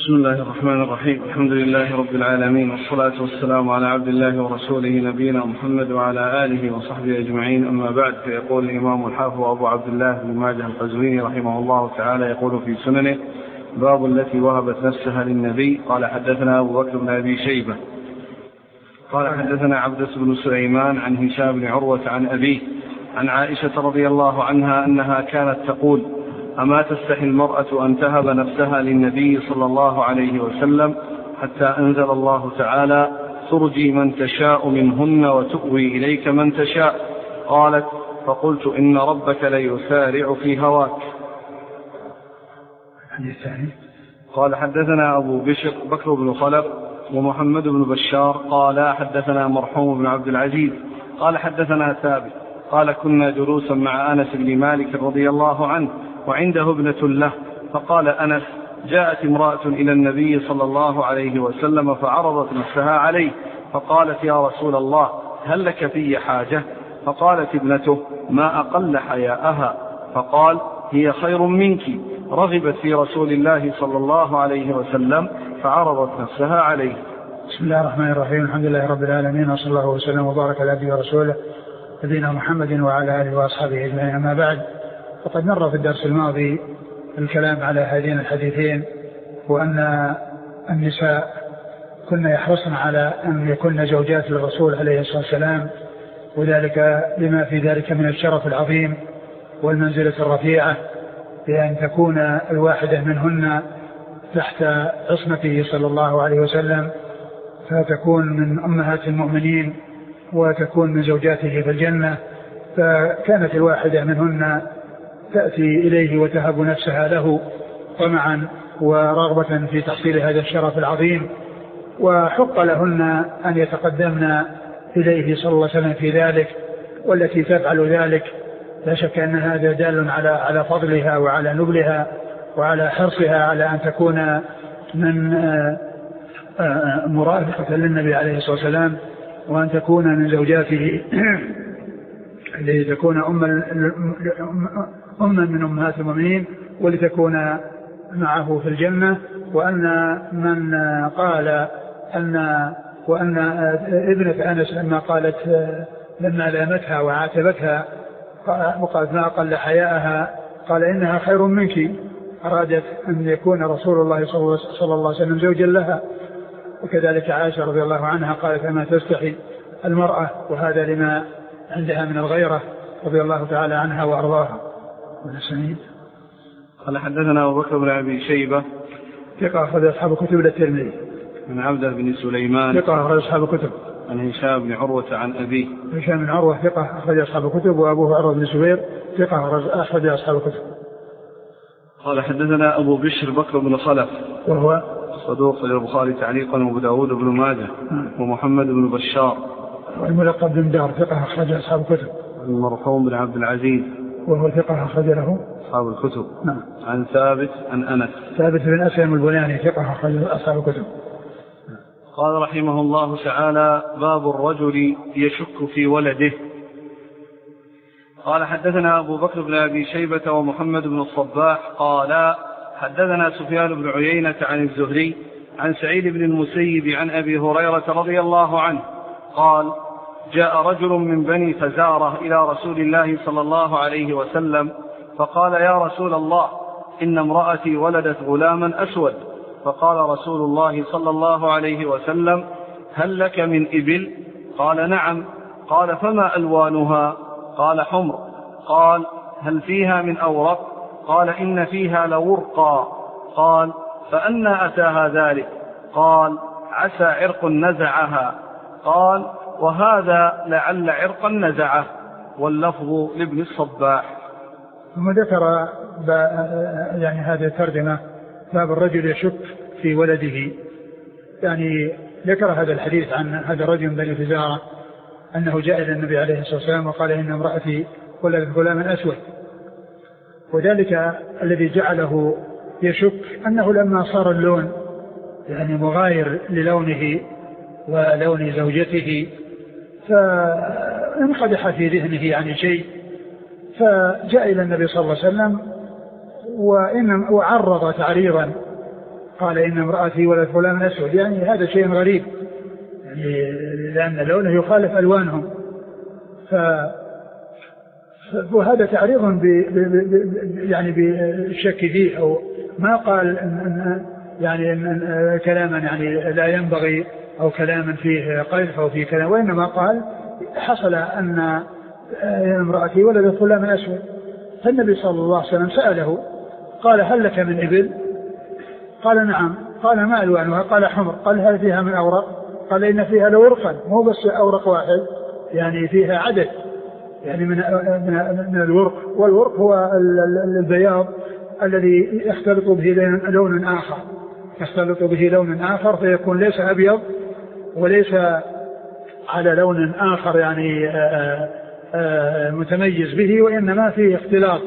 بسم الله الرحمن الرحيم. الحمد لله رب العالمين، والصلاة والسلام على عبد الله ورسوله نبينا محمد وعلى آله وصحبه أجمعين. أما بعد، فيقول الإمام الحافظ أبو عبد الله بن ماجه القزويني رحمه الله تعالى يقول في سننه: باب التي وهبت نفسها للنبي. قال حدثنا أبو بكر بن أبي شيبة قال حدثنا عبدة بن سليمان عن هشام بن عروة عن أبيه عن عائشة رضي الله عنها أنها كانت تقول: أما تستحي المرأة أن تهب نفسها للنبي صلى الله عليه وسلم حتى أنزل الله تعالى: ترجي من تشاء منهن وتؤوي إليك من تشاء. قالت: فقلت: إن ربك ليسارع في هواك. قال حدثنا أبو بكر بن خلف ومحمد بن بشار قال حدثنا مرحوم بن عبد العزيز قال حدثنا ثابت قال: كنا جلوسا مع أنس بن مالك رضي الله عنه وعنده ابنة له، فقال أنس: جاءت امرأة إلى النبي صلى الله عليه وسلم فعرضت نفسها عليه، فقالت: يا رسول الله، هل لك في حاجة؟ فقالت ابنته: ما أقل حياءها. فقال: هي خير منك، رغبت في رسول الله صلى الله عليه وسلم فعرضت نفسها عليه. بسم الله الرحمن الرحيم. الحمد لله رب العالمين، وصلى الله وسلم وبارك على عبده ورسوله نبينا محمد وعلى آله وأصحابه أجمعين. أما بعد، فقد مر في الدرس الماضي الكلام على هذين الحديثين، وأن النساء كنا يحرصن على أن يكون زوجات للرسول عليه الصلاة والسلام، وذلك لما في ذلك من الشرف العظيم والمنزلة الرفيعة، بأن تكون الواحدة منهن تحت عصمته صلى الله عليه وسلم، فتكون من أمهات المؤمنين وتكون من زوجاته في الجنة. فكانت الواحدة منهن تأتي إليه وتهب نفسها له طمعا ورغبة في تحصيل هذا الشرف العظيم، وحق لهن أن يتقدمن إليه صلى الله عليه وسلم في ذلك. والتي تفعل ذلك لا شك أن هذا دال على فضلها وعلى نبلها وعلى حرصها على أن تكون من مرافقة للنبي عليه الصلاة والسلام، وأن تكون من زوجاته لتكون أما من أمهات المؤمنين ولتكون معه في الجنة. وأن من قال وأن ابنة أنس لما لامتها وعاتبتها وقالت: ما أقل حياءها، قال: إنها خير منك، أرادت أن يكون رسول الله صلى الله عليه وسلم زوجا لها. وكذلك عائشة رضي الله عنها قالت: أما تستحي المرأة، وهذا لما عندها من الغيرة رضي الله تعالى عنها وأرضاها. قال حدثنا أبو بكر بن أبي شيبة ثقة أخرج أصحاب كتب الترمذي. عن عبدة بن سليمان ثقة أخرج أصحاب كتب. عن هشام بن عروة عن أبيه. هشام بن عروة ثقة أخرج أصحاب كتب، وأبوه عروة بن زبير ثقة أخرج أصحاب كتب. قال حدثنا أبو بكر بن خلف وهو صدوق للبخاري تعليقا وأبو داود بن ماجه ومحمد بن بشار والملقب بن دار ثقة أخرج أصحاب كتب. المرحوم بن عبد العزيز وهو ثقة أخرج له أصحاب الكتب. نعم. عن ثابت عن أنس. ثابت بن أسلم البناني ثقة أخرج أصحاب الكتب. قال رحمه الله تعالى: باب الرجل يشك في ولده. قال حدثنا أبو بكر بن أبي شيبة ومحمد بن الصباح قال حدثنا سفيان بن عيينة عن الزهري عن سعيد بن المسيب عن أبي هريرة رضي الله عنه قال: جاء رجل من بني فزارة إلى رسول الله صلى الله عليه وسلم فقال: يا رسول الله، إن امرأتي ولدت غلاما أسود. فقال رسول الله صلى الله عليه وسلم: هل لك من إبل؟ قال: نعم. قال: فما ألوانها؟ قال: حمر. قال: هل فيها من أورق؟ قال: إن فيها لورقا. قال: فأنى أتاها ذلك؟ قال: عسى عرق نزعها. قال: وهذا لعل عرقا نزعه. واللفظ لابن الصباح. ثم ذكر يعني هذه الترجمة: باب الرجل يشك في ولده. يعني ذكر هذا الحديث عن هذا الرجل من بني فزارة أنه جاء إلى النبي عليه الصلاة والسلام وقال: إن امرأتي ولدت غلاما أسود. وذلك الذي جعله يشك أنه لما صار اللون يعني مغاير للونه ولون زوجته، فانقدح في ذهنه يعني شيء، فجاء إلى النبي صلى الله عليه وسلم وعرض تعريضا قال إن امرأتي ولد فلان أسود، يعني هذا شيء غريب، يعني لأن لونه يخالف ألوانهم. وهذا تعريض يعني بالشك فيه، أو ما قال يعني كلاما يعني لا ينبغي أو كلاما فيه قذف أو فيه كلام، وإنما قال حصل أن امرأتي ولد فلان أسود. فالنبي صلى الله عليه وسلم سأله قال هل لك من إبل؟ قال نعم. قال ما ألوانها؟ قال حمر. قال هل فيها من أورق؟ قال إن فيها لورقا، مو بس أورق واحد، يعني فيها عدد يعني من الورق. والورق هو البياض الذي يختلط به لون آخر، يختلط به لون آخر فيكون ليس أبيض وليس على لون آخر يعني متميز به، وإنما فيه اختلاط.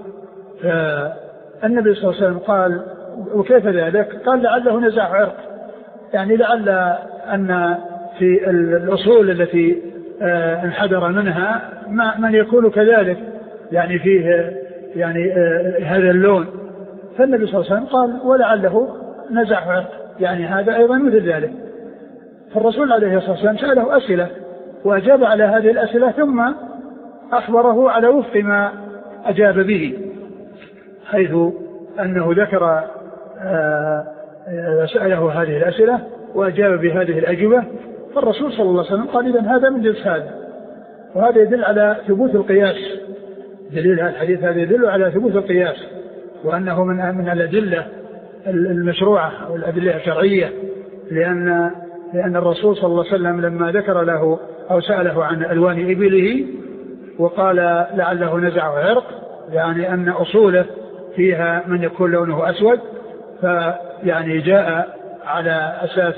النبي صلى الله عليه وسلم قال وكيف ذلك؟ قال لعله نزع عرق، يعني لعل أن في الأصول التي انحدر منها من يكون كذلك، يعني فيه يعني هذا اللون. فالنبي صلى الله عليه وسلم قال ولعله نزع عرق، يعني هذا أيضا مثل ذلك. فالرسول عليه الصلاة والسلام سأله أسئلة وأجاب على هذه الأسئلة، ثم أخبره على وفق ما أجاب به، حيث أنه ذكر سأله هذه الأسئلة وأجاب بهذه الأجوبة. فالرسول صلى الله عليه وسلم قال إذن هذا من جنس هذا، وهذا يدل على ثبوت القياس. دليل هذا الحديث هذا يدل على ثبوت القياس، وأنه من الأدلة المشروعة أو الأدلة الشرعية، لأن الرسول صلى الله عليه وسلم لما ذكر له أو سأله عن ألوان إبله وقال لعله نزع عرق، يعني أن أصوله فيها من يكون لونه أسود، فيعني جاء على أساس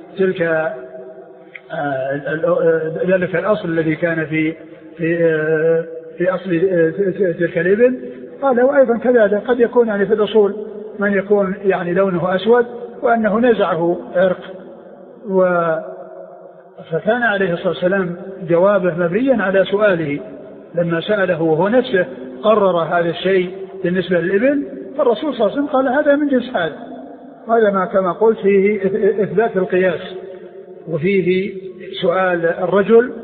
ذلك الأصل الذي كان في أصل تلك الإبل. قال وأيضا كذلك قد يكون يعني في الأصول من يكون يعني لونه أسود وأنه نزعه عرق. فكان عليه الصلاة والسلام جوابه مبنيا على سؤاله لما سأله، وهو نفسه قرر هذا الشيء بالنسبة للإبل. فالرسول صلى الله عليه وسلم قال هذا من جنس هذا. وهذا ما كما قلت فيه إثبات القياس، وفيه سؤال الرجل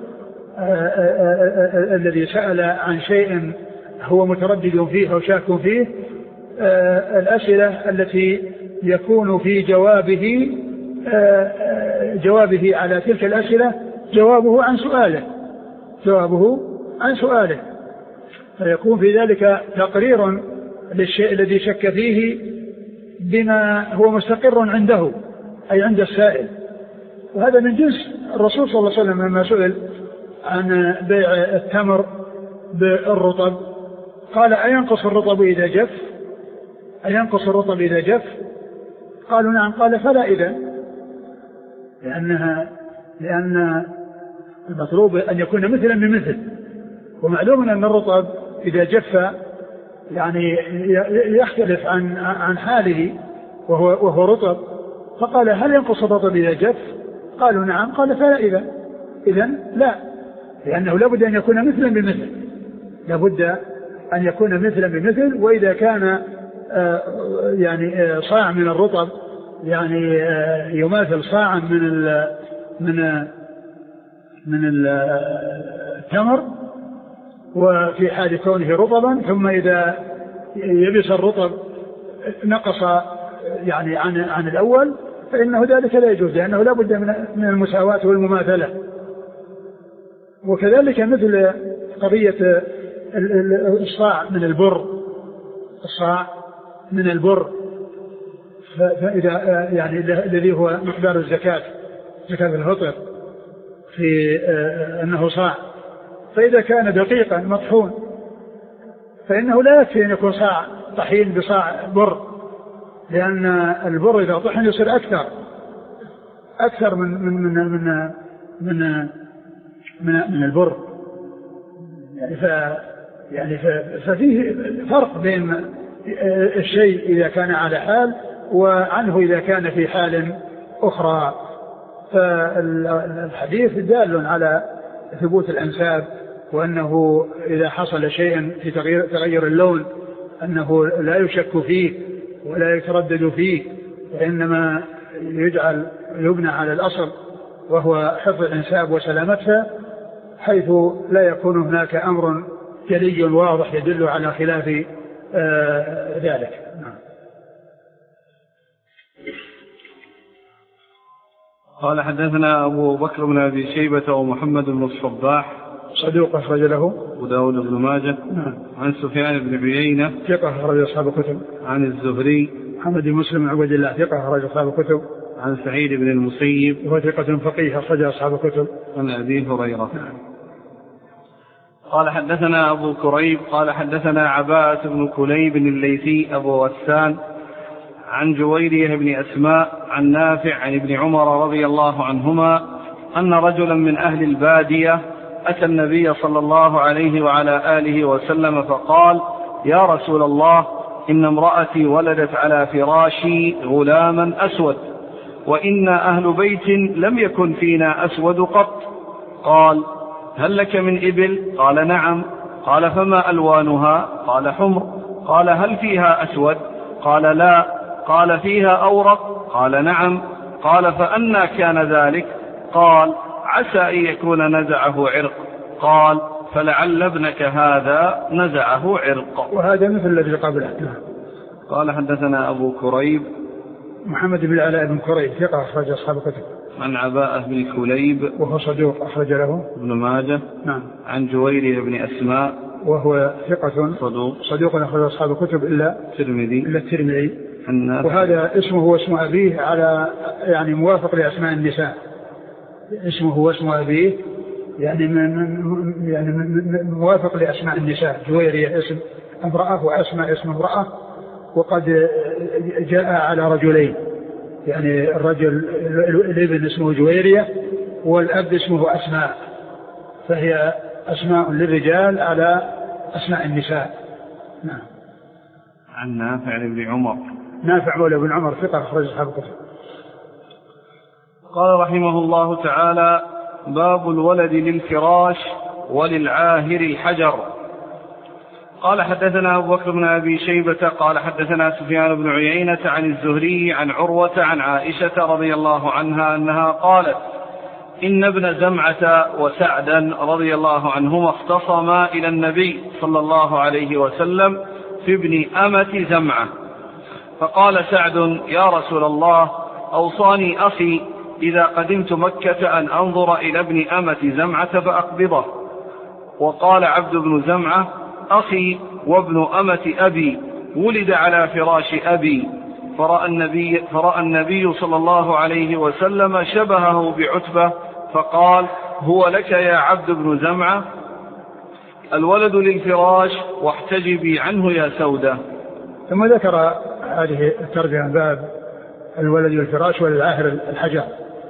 الذي سأل عن شيء هو متردد فيه أو شاك فيه، الأسئلة التي يكون في جوابه على تلك الأسئلة جوابه عن سؤاله، فيكون في ذلك تقرير للشيء الذي شك فيه بما هو مستقر عنده أي عند السائل. وهذا من جنس الرسول صلى الله عليه وسلم لما سئل عن بيع التمر بالرطب قال أينقص الرطب إذا جف؟ قالوا نعم. قال فلا إذا، لأن المطلوب أن يكون مثلا بمثل، ومعلوم أن الرطب إذا جف يعني يختلف عن حاله وهو رطب. فقال هل ينقص الرطب إذا جف؟ قالوا نعم. قال فلا إذن لا، لأنه لابد أن يكون مثلا بمثل. وإذا كان يعني صاع من الرطب يعني يماثل صاعا من التمر، وفي حال كونه رطبا، ثم إذا يبس الرطب نقص يعني عن الأول، فإنه ذلك لا يجوز، لأنه لا بد من المساواة والمماثلة. وكذلك مثل قضية الصاع من البر، فإذا يعني الذي هو مقدار زكاة الفطر في أنه صاع، فإذا كان دقيقا مطحون فإنه لا يكفي أن يكون صاع طحين بصاع بر، لأن البر إذا طحن يصير أكثر من البر. يعني ففيه فرق بين الشيء إذا كان على حال وعنه إذا كان في حال أخرى. فالحديث دال على ثبوت الأنساب، وأنه إذا حصل شيء في تغير اللون أنه لا يشك فيه ولا يتردد فيه، وإنما يبنى على الأصل وهو حفظ الإنساب وسلامتها، حيث لا يكون هناك أمر جلي واضح يدل على خلاف ذلك. قال حدثنا أبو بكر بن أبي شيبة ومحمد بن الصباح صدوق أخرج له أبو داود بن ماجه. عن سفيان بن عيينة ثقة أخرج أصحاب الكتب. عن الزهري محمد بن مسلم بن عبد الله ثقة أخرج أصحاب الكتب. عن سعيد بن المسيب وهو ثقة فقيه أخرج أصحاب الكتب. عن أبي هريرة. قال حدثنا أبو كريب قال حدثنا عباس بن كليب الليثي أبو غسان عن جويرية بن أسماء عن نافع عن ابن عمر رضي الله عنهما أن رجلا من أهل البادية أتى النبي صلى الله عليه وعلى آله وسلم فقال: يا رسول الله، إن امرأتي ولدت على فراشي غلاما أسود، وإنا أهل بيت لم يكن فينا أسود قط. قال: هل لك من إبل؟ قال: نعم. قال: فما ألوانها؟ قال: حمر. قال: هل فيها أسود؟ قال: لا. قال: فيها أورق؟ قال: نعم. قال: فأنى كان ذلك؟ قال: عسى أن يكون نزعه عرق. قال: فلعل ابنك هذا نزعه عرق. وهذا مثل الذي قبله. قال حدثنا أبو كريب محمد بن العلاء بن كريب ثقة أخرج أصحاب الكتب. عن عباءة بن كليب وهو صدوق أخرج له ابن ماجه. نعم. عن جويرية بن أسماء وهو ثقة صدوق أخرج أصحاب الكتب إلا الترمذي. وهذا اسمه واسم أبيه على يعني موافق لأسماء النساء. اسمه واسم أبيه يعني موافق لأسماء النساء. جويرية اسم امرأة وأسماء اسم امرأة، وقد جاء على رجلين، يعني الرجل الابن اسمه جويرية والأب اسمه أسماء، فهي أسماء للرجال على أسماء النساء. نعم. عن نافع بن عمر. نافع مولى بن عمر ثقة أخرج أصحاب الكتب. قال رحمه الله تعالى: باب الولد للفراش وللعاهر الحجر. قال حدثنا أبو بكر بن أبي شيبة قال حدثنا سفيان بن عيينة عن الزهري عن عروة عن عائشة رضي الله عنها أنها قالت: إن ابن زمعة وسعدا رضي الله عنهما اختصما إلى النبي صلى الله عليه وسلم في ابن أمة زمعة، فقال سعد: يا رسول الله، أوصاني أخي إذا قدمت مكة أن أنظر إلى ابن أمة زمعة فأقبضه. وقال عبد بن زمعة: أخي وابن أمة أبي ولد على فراش أبي، فرأى النبي صلى الله عليه وسلم شبهه بعتبة فقال: هو لك يا عبد بن زمعة، الولد للفراش واحتجبي عنه يا سودة. ثم ذكر هذه الترجمة باب الولد للفراش وللعاهر الحجر.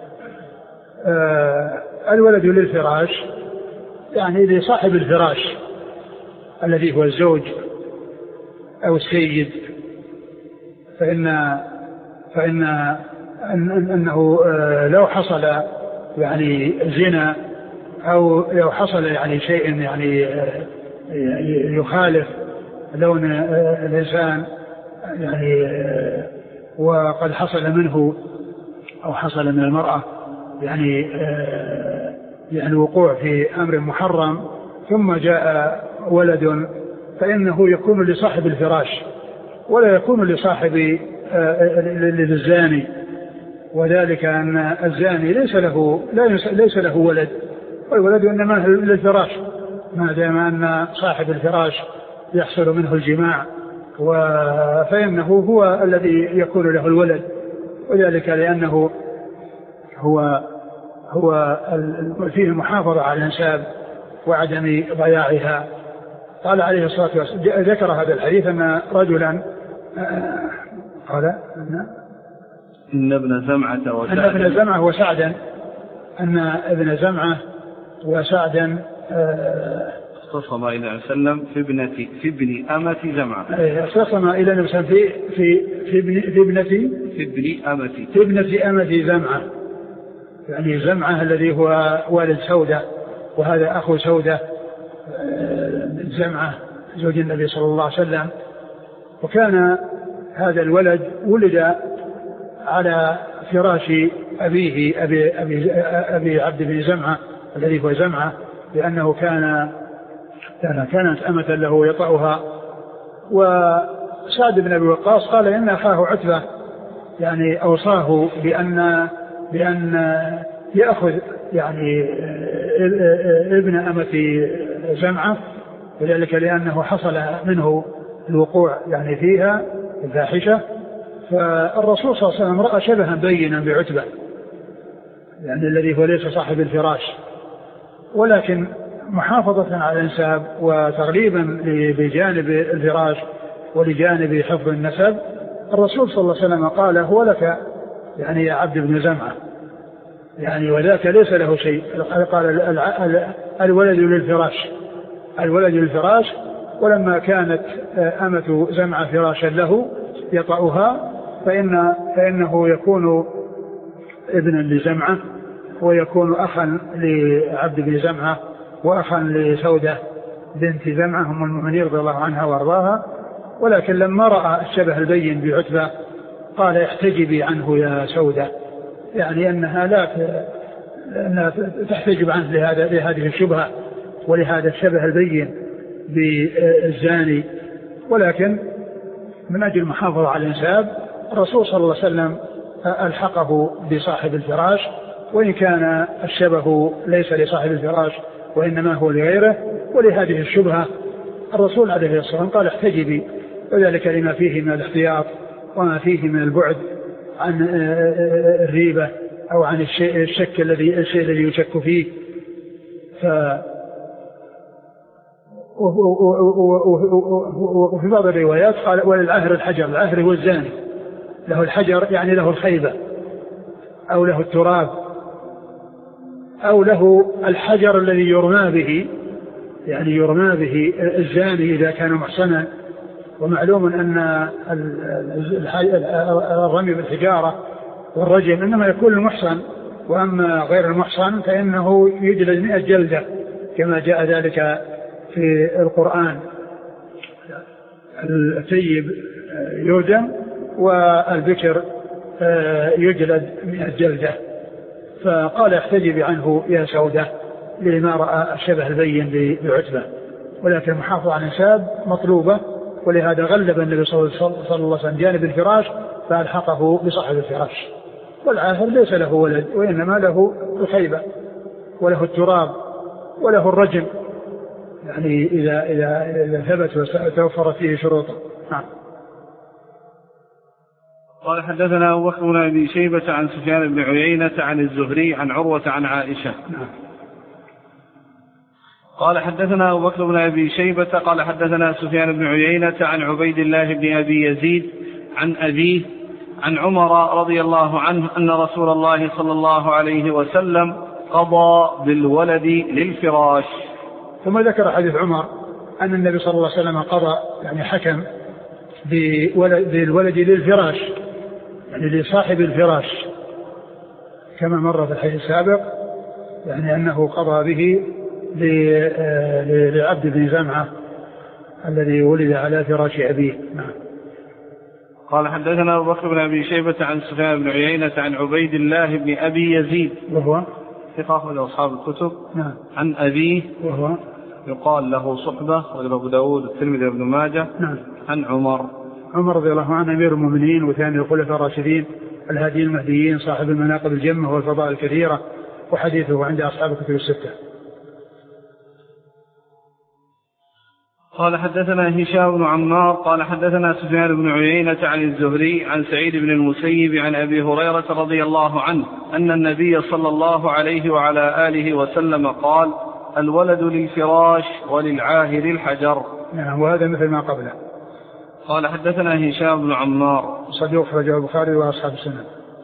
الولد للفراش يعني لصاحب الفراش الذي هو الزوج أو السيد، فإنه لو حصل يعني زنا أو لو حصل يعني شيء يعني يخالف لون الإنسان يعني وقد حصل منه أو حصل من المرأة يعني وقوع في أمر محرم ثم جاء ولد، فإنه يكون لصاحب الفراش ولا يكون لصاحب للزاني، وذلك أن الزاني ليس له ولد، والولد إنما للفراش، ما دام أن صاحب الفراش يحصل منه الجماع فإنه هو الذي يكون له الولد، وذلك لأنه هو فيه المحافظة على الأنساب وعدم ضياعها. قال عليه الصلاة والسلام ذكر هذا الحديث أن رجلا قال إن ابن زمعة وسعدا أن ابن زمعة وسعدا اختصم إلى وسلم في ابن أمة زمعة. اختصم إلى نفسه في ابنة أمة زمعة، يعني زمعة الذي هو والد سودة، وهذا أخو سودة زمعة زوج النبي صلى الله عليه وسلم. وكان هذا الولد ولد على فراش أبيه أبي عبد بن زمعة الذي هو زمعة، لأنه كانت أمة له يطأها. وسعد بن أبي وقاص قال إن أخاه عتبة يعني أوصاه بأن يأخذ يعني ابن أمة زمعة، وذلك لأنه حصل منه الوقوع يعني فيها الفاحشة. فالرسول صلى الله عليه وسلم رأى شبها بينا بعتبة يعني الذي هو ليس صاحب الفراش، ولكن محافظة على الانساب وتغليبا بجانب الفراش ولجانب حفظ النسب، الرسول صلى الله عليه وسلم قال هو لك يعني يا عبد بن زمعة يعني وذاك ليس له شيء. قال الولد للفراش. ولما كانت أمة زمعة فراشا له يطأها فإنه يكون ابنا لزمعة ويكون أخا لعبد بن زمعة وأخا لسودة بنت زمعة هم المؤمنين رضي الله عنها وارضاها. ولكن لما رأى الشبه البين بعتبة قال احتجبي عنه يا سودة، يعني أنها أنها تحتجب عنه لهذه الشبهة ولهذا الشبه البين بالزاني. ولكن من أجل المحافظة على الانساب الرسول صلى الله عليه وسلم ألحقه بصاحب الفراش، وإن كان الشبه ليس لصاحب الفراش وإنما هو لغيره. ولهذه الشبهة الرسول عليه الصلاة والسلام قال احتجبي، وذلك لما فيه من الاحتياط وما فيه من البعد عن الريبة أو عن الشيء الذي يشك فيه. وفي بعض الروايات قال وللعاهر الحجر، العاهر هو الزاني، له الحجر يعني له الخيبة أو له التراب أو له الحجر الذي يرمى به، يعني يرمى به الزاني إذا كان محصنا. ومعلوم أن الرمي بالحجارة والرجم إنما يكون المحصن، وأما غير المحصن فإنه يجلد 100 جلدة كما جاء ذلك في القرآن. الثيب يرجم والبكر يجلد 100 جلدة. فقال احتجبي عنه يا سودة لما رأى الشبه البين بعتبة. ولكن المحافظة على الانساب مطلوبة، ولهذا غلب النبي صلى الله عليه وسلم جانب الفراش فألحقه بصاحب الفراش. والعاهر ليس له ولد وإنما له الخيبة وله التراب وله الرجم، يعني إذا ثبت وتوفر فيه شروطه. نعم. قال حدثنا أبو بكر بن أبي شيبة عن سفيان بن عيينة عن الزهري عن عروة عن عائشة. نعم. قال حدثنا أبو بكر بن أبي شيبة قال حدثنا سفيان بن عيينة عن عبيد الله بن أبي يزيد عن أبيه عن عمر رضي الله عنه أن رسول الله صلى الله عليه وسلم قضى بالولد للفراش. ثم ذكر حديث عمر أن النبي صلى الله عليه وسلم قضى يعني حكم بالولد للفراش يعني لصاحب الفراش كما مر في الحديث السابق، يعني أنه قضى به لعبد بن زمعة الذي ولد على فراش أبيه. نعم. قال حدثنا أبو بكر بن أبي شيبة عن سفيان بن عيينة عن عبيد الله بن أبي يزيد وهو ثقة من أصحاب الكتب. نعم. عن أبيه وهو يقال له صحبة وأبو داود الترمذي وابن ماجه. نعم. عن عمر رضي الله عنه أمير المؤمنين وثاني الخلفاء الراشدين الهادي المهديين صاحب المناقب الجمة والفضائل الكثيرة، وحديثه عند أصحاب الكتب الستة. قال حدثنا هشام بن عمار قال حدثنا سفيان بن عيينة عن الزهري عن سعيد بن المسيب عن أبي هريرة رضي الله عنه أن النبي صلى الله عليه وعلى آله وسلم قال الولد للفراش وللعاهر الحجر. نعم. وهذا مثل ما قبله. قال حدثنا هشام بن عمار صدوق رجل البخاري وأصحاب السنة.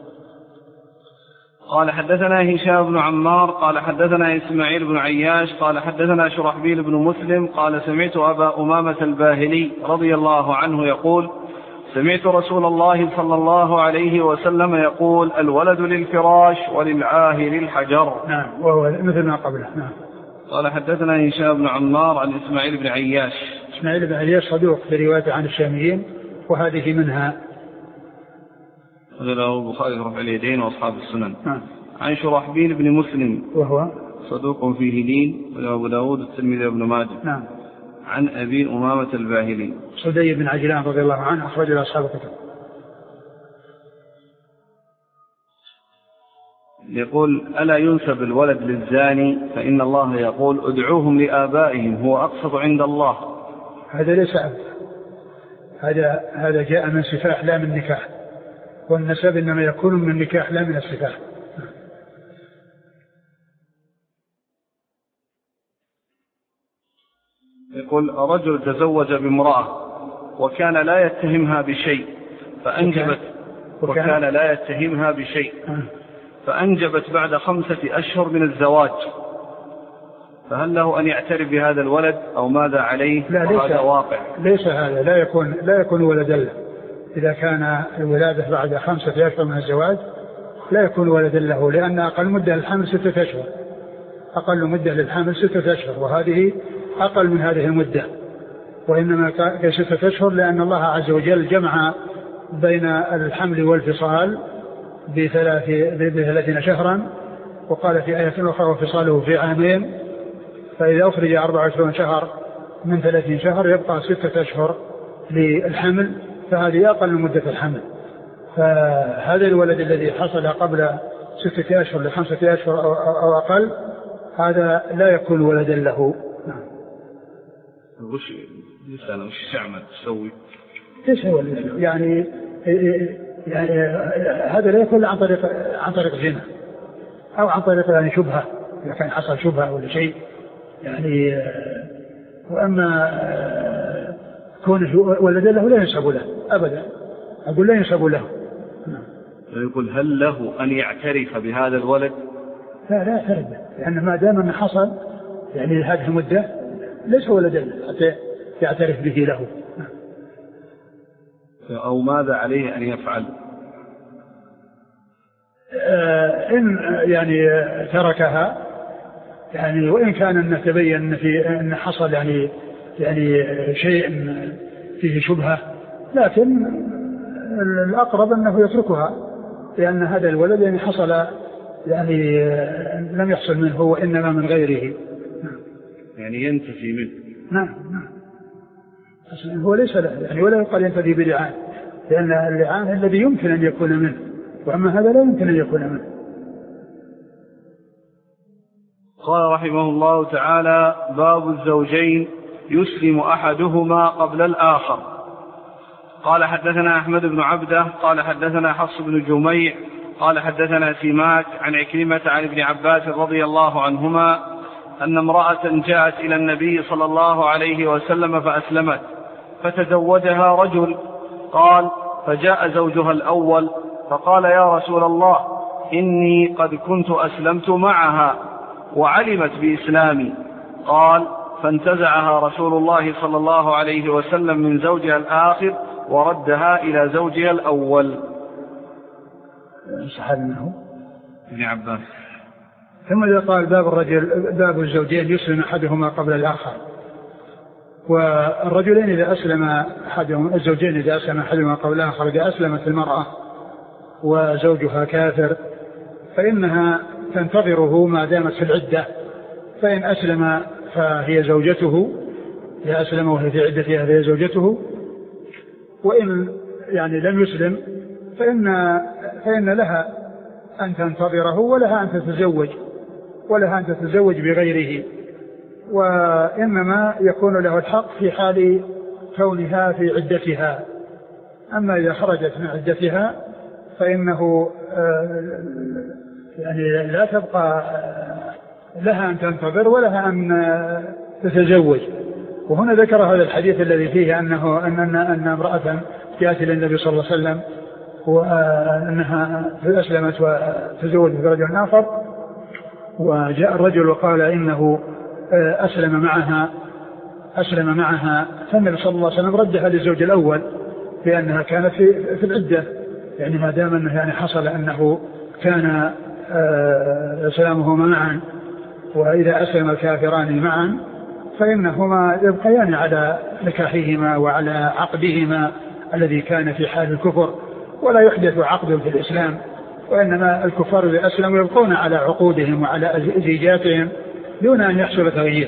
قال حدثنا هشام بن عمار قال حدثنا إسماعيل بن عياش قال حدثنا شرحبيل بن مسلم قال سمعت أبا أمامة الباهلي رضي الله عنه يقول سمعت رسول الله صلى الله عليه وسلم يقول الولد للفراش وللعاهر الحجر. نعم. وهو مثل ما قبله. نعم. قال حدثنا هشام بن عمار عن إسماعيل بن عياش. إسماعيل بن عياش صدوق في روايته عن الشاميين وهذه منها. له البخاري رفع اليدين وأصحاب السنن. عن شرحبيل بن مسلم وهو صدوق فيه لين، وأبو داود الترمذي وابن ماجه. عن أبي أمامة الباهلي سدي بن عجلان رضي الله عنه أخرج له أصحاب الكتب. يقول: ألا ينسب الولد للزاني فإن الله يقول: ادعوهم لآبائهم هو أقسط عند الله. هذا ليس هذا جاء من سفاح لا من نكاح، والنسب إنما يكون من نكاح لا من السفاح. يقول: رجل تزوج بامرأة وكان لا يتهمها بشيء فأنجبت وكان لا يتهمها بشيء فأنجبت بعد 5 أشهر من الزواج، فهل له أن يعترف بهذا الولد أو ماذا عليه؟ لا، واقع ليس هذا، لا يكون ولدا له. إذا كان الولادة بعد 5 أشهر من الزواج لا يكون ولدا له، لأن أقل مدة للحمل 6 أشهر، أقل مدة للحمل 6 أشهر، وهذه أقل من هذه المدة، وإنما ك6 أشهر لأن الله عز وجل جمع بين الحمل والفصال ب30 شهرا، وقال في آية أخرى: وفصاله في 2 عام، فإذا أخرج 24 شهر من 30 شهر يبقى 6 أشهر للحمل، فهذه أقل من مدة الحمل. فهذا الولد الذي حصل قبل 6 أشهر ل5 أشهر أو أقل هذا لا يكون ولدا له. وش تعمل تسوي؟ ايش هو يعني هذا لا يكون عن طريق زنا او عن طريق يعني شبهه، اذا كان حصل شبهه ولا شيء يعني. واما كونه ولد له لا ينسب له ابدا، اقول لا ينسب له. يقول: هل له ان يعترف بهذا الولد؟ لا يعترف به، لان ما دام انه حصل يعني هذه المده ليس ولدا له حتى يعترف به له. أو ماذا عليه أن يفعل؟ إن يعني تركها يعني، وإن كان أن تبين أن حصل يعني شيء فيه شبهة، لكن الأقرب أنه يتركها، لأن هذا الولد يعني حصل يعني لم يحصل منه وإنما من غيره، يعني ينتفي منه. نعم هو ليس له يعني، ولا يقال ينتفي بلعان، لأن اللعان الذي يمكن أن يكون منه، وأما هذا لا يمكن أن يكون منه. قال رحمه الله تعالى: باب الزوجين يسلم أحدهما قبل الآخر. قال: حدثنا أحمد بن عبده قال حدثنا حفص بن جميع قال حدثنا سماك عن عكرمة عن ابن عباس رضي الله عنهما أن امرأة جاءت إلى النبي صلى الله عليه وسلم فأسلمت، فتزوجها رجل. قال: فجاء زوجها الأول فقال: يا رسول الله، إني قد كنت أسلمت معها وعلمت بإسلامي. قال: فانتزعها رسول الله صلى الله عليه وسلم من زوجها الآخر وردها إلى زوجها الأول. سحلناه ابن عباس. ثم إذا قال باب الزوجين يسلم أحدهما قبل الآخر، والرجلين إذا أسلم أحدهم، الزوجين إذا أسلم أحدهما قبل الآخر، إذا أسلمت المرأة وزوجها كافر فإنها تنتظره ما دامت في العدة، فإن أسلم فهي زوجته، إذا أسلم وهي في عدتها فهي زوجته، وإن يعني لم يسلم فإن لها أن تنتظره ولها أن تتزوج بغيره، وإنما يكون له الحق في حال كونها في عدتها. أما إذا خرجت من عدتها فإنه يعني لا تبقى لها أن تنتظر ولها أن تتزوج. وهنا ذكر هذا الحديث الذي فيه أن امرأة جاءت إلى النبي صلى الله عليه وسلم وأنها أسلمت وتزوجت برجل آخر، وجاء الرجل وقال إنه أسلم معها، فالنبي صلى الله عليه وسلم ردها للزوج الأول لأنها كانت في العدة، يعني ما دام أنه يعني حصل أنه كان إسلامهما معا، وإذا أسلم الكافران معا فإنهما يبقيان على نكاحهما وعلى عقدهما الذي كان في حال الكفر، ولا يحدث عقد في الإسلام، وإنما الكفار إذا أسلموا يبقون على عقودهم وعلى زيجاتهم دون أن يحصل تغيير.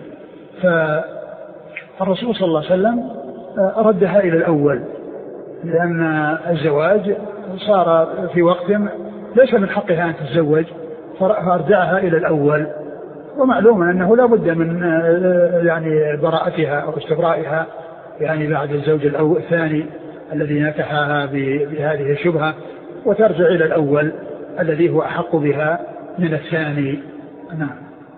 فالرسول صلى الله عليه وسلم ردها إلى الأول، لأن الزواج صار في وقت ليس من حقها أن تتزوج، فأرجعها إلى الأول. ومعلوم أنه لا بد من يعني براءتها أو استبرائها يعني بعد الزوج الثاني الذي نكحها بهذه الشبهة، وترجع إلى الأول الذي هو أحق بها من الثاني. نعم.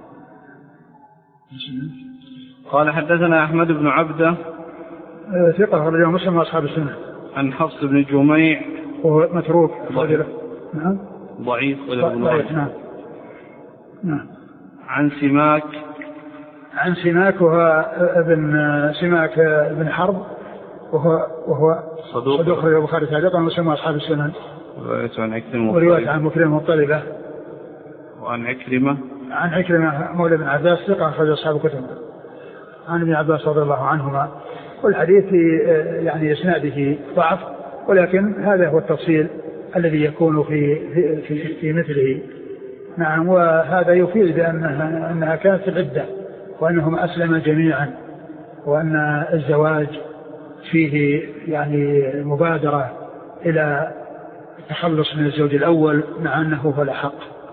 قال حدثنا أحمد بن عبده ثقة رجل مسلم وأصحاب السنة. عن حفص بن جميع وهو متروك. نعم. ضعيف. نعم. نعم. عن سماك. عن سماك وهو ابن سماك بن حرب وهو صدوق البخاري تعليقا ومسلم وأصحاب السنن. ورواية عن مكرمة مطلبة. وعن عكرمة. عن عكرمة مولى بن عباس ثقة أخرج أصحاب الكتب. عن ابن عباس رضي الله عنهما. والحديث يعني إسناده ضعف، ولكن هذا هو التفصيل الذي يكون في مثله. نعم. وهذا يفيد بأنها كانت في العدة وأنهم أسلم جميعا، وأن الزواج فيه يعني مبادرة إلى التخلص من الزوج الأول مع أنه هو الأحق.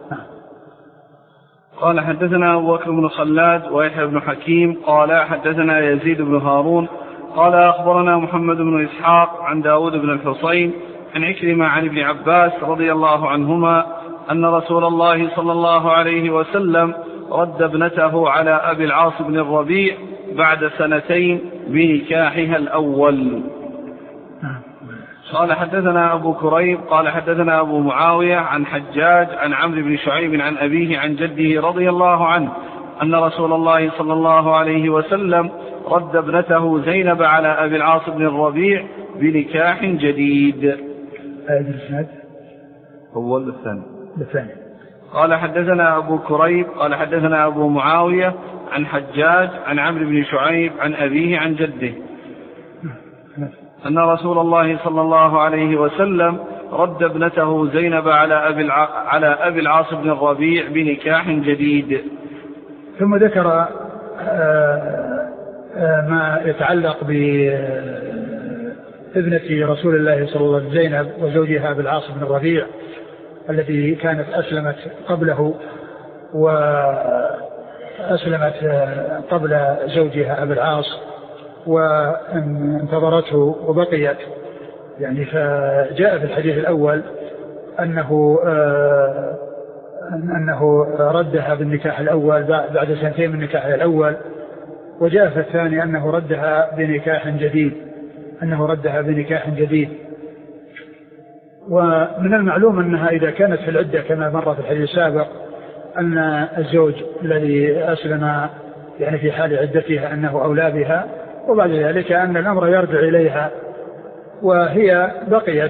قال حدثنا أبو بكر بن خلاد ويحيى بن حكيم قال حدثنا يزيد بن هارون قال أخبرنا محمد بن إسحاق عن داود بن الحصين عن عكرمة عن ابن عباس رضي الله عنهما أن رسول الله صلى الله عليه وسلم رد ابنته على أبي العاص بن الربيع بعد 2 بنكاحها الأول. قال حدثنا أبو كريب قال حدثنا أبو معاوية عن حجاج عن عمرو بن شعيب عن أبيه عن جده رضي الله عنه أن رسول الله صلى الله عليه وسلم رد ابنته زينب على أبي العاص بن الربيع بنكاح جديد. هو الثاني. قال حدثنا أبو كريب قال حدثنا أبو معاوية عن حجاج عن عمرو بن شعيب عن أبيه عن جده أن رسول الله صلى الله عليه وسلم رد ابنته زينب على أبي العاص بن الربيع بنكاح جديد. ثم ذكر ما يتعلق بابنة رسول الله صلى الله عليه وسلم زينب وزوجها أبي العاص بن الربيع التي كانت أسلمت قبله وأسلمت قبل زوجها أبي العاص وانتظرته وبقيت يعني. فجاء في الحديث الأول أنه ردها بالنكاح الأول بعد 2 من نكاحها الأول، وجاء في الثاني أنه ردها بنكاح جديد. ومن المعلوم أنها إذا كانت في العدة كما مر في الحديث السابق أن الزوج الذي أسلم يعني في حال عدتها أنه أولى بها، وبعد ذلك أن الأمر يرجع إليها وهي بقيت.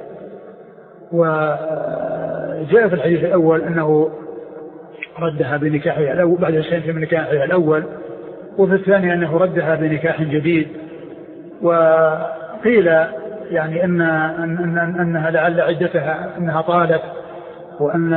وجاء في الحديث الأول أنه ردها بنكاحها الأول بعد 2 من نكاحها الأول، وفي الثاني أنه ردها بنكاح جديد. وقيل يعني أنها لعل عدتها أنها طالت، وأن